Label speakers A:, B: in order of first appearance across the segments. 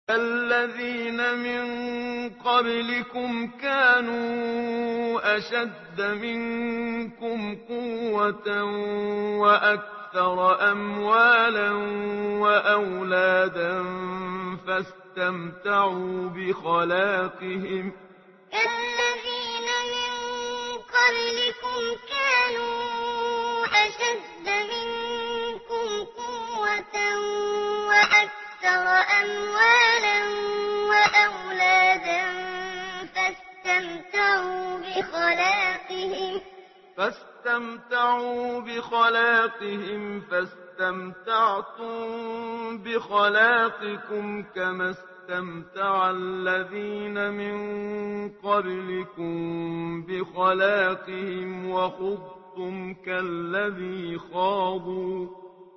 A: الَّذِينَ مِن قَبْلِكُمْ كَانُوا أَشَدَّ مِنكُمْ قُوَّةً وَأَكْثَرَ أَمْوَالًا وَأَوْلَادًا فَاسْتَمْتَعُوا بِخَلَاقِهِمْ فَاسْتَمْتَعْتُم بِخَلَاقِكُمْ كَمَا اسْتَمْتَعَ الَّذِينَ مِن قَبْلِكُم بِخَلَاقِهِمْ وَخُضْتُمْ كَالَّذِي خَاضُوا ۚ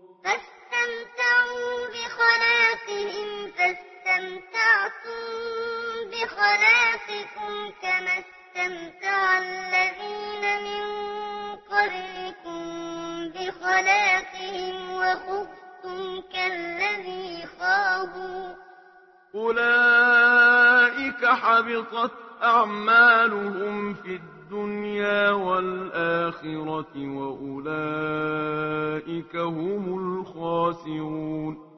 A: أُولَٰئِكَ حَبِطَتْ أَعْمَالُهُمْ فِي الدُّنْيَا وَالْآخِرَةِ وَأُولَٰئِكَ هُمُ الْخَاسِرُونَ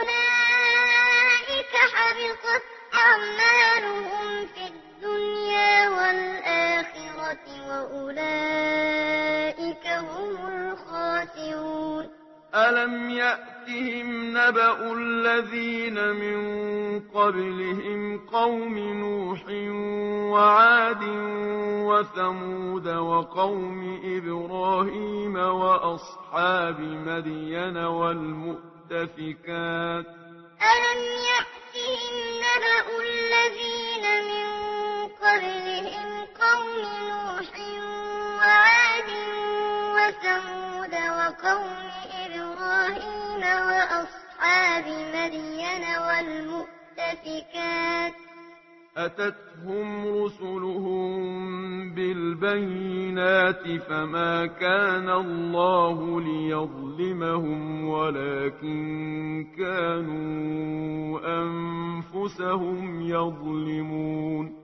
A: أَلَمْ يَأْتِهِمْ نَبَأُ الَّذِينَ مِن قَبْلِهِمْ قَوْمِ نُوحٍ وَعَادٍ وَثَمُودَ وَقَوْمِ إِبْرَاهِيمَ وَأَصْحَابِ مَدْيَنَ وَالْمُؤْتَفِكَاتِ ۚ أَتَتْهُمْ رُسُلُهُم بِالْبَيِّنَاتِ فَمَا كَانَ اللَّهُ لِيَظْلِمَهُمْ وَلَٰكِن كَانُوا أَنفُسَهُمْ يَظْلِمُونَ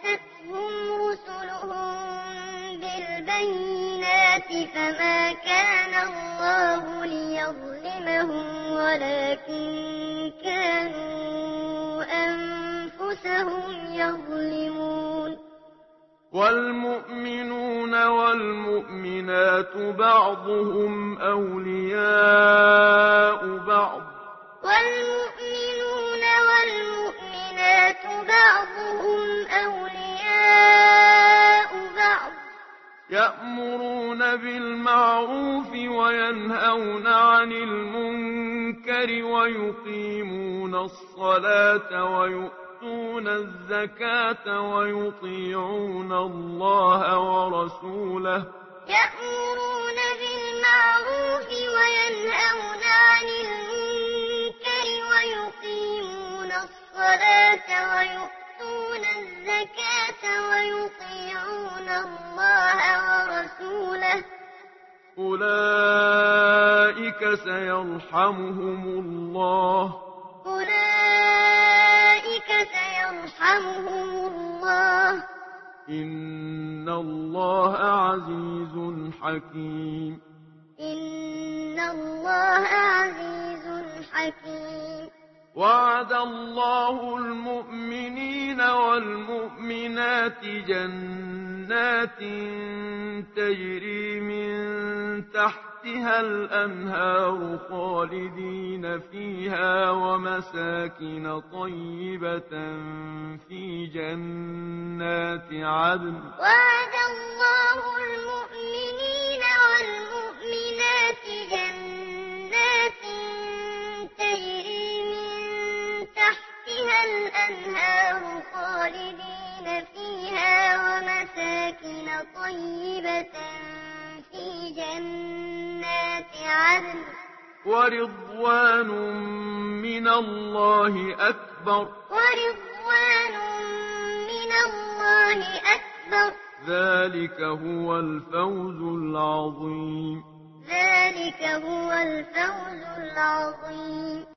A: وَالْمُؤْمِنُونَ وَالْمُؤْمِنَاتُ بَعْضُهُمْ أَوْلِيَاءُ بَعْضٍ ۚ يَأْمُرُونَ بِالْمَعْرُوفِ وَيَنْهَوْنَ عَنِ الْمُنكَرِ وَيُقِيمُونَ الصَّلَاةَ وَيُؤْتُونَ الزَّكَاةَ وَيُطِيعُونَ اللَّهَ وَرَسُولَهُ ۚ أُولَٰئِكَ سَيَرْحَمُهُمُ اللَّهُ ۗ إِنَّ اللَّهَ عَزِيزٌ حَكِيمٌ وَعَدَ اللَّهُ الْمُؤْمِنِينَ وَالْمُؤْمِنَاتِ جَنَّاتٍ تَجْرِي مِن تَحْتِهَا الْأَنْهَارُ خَالِدِينَ فِيهَا وَمَسَاكِنَ طَيِّبَةً فِي جَنَّاتِ عَدْنٍ ۚ وَرِضْوَانٌ مِّنَ اللَّهِ أَكْبَرُ ۚ ذَٰلِكَ هُوَ الْفَوْزُ الْعَظِيمُ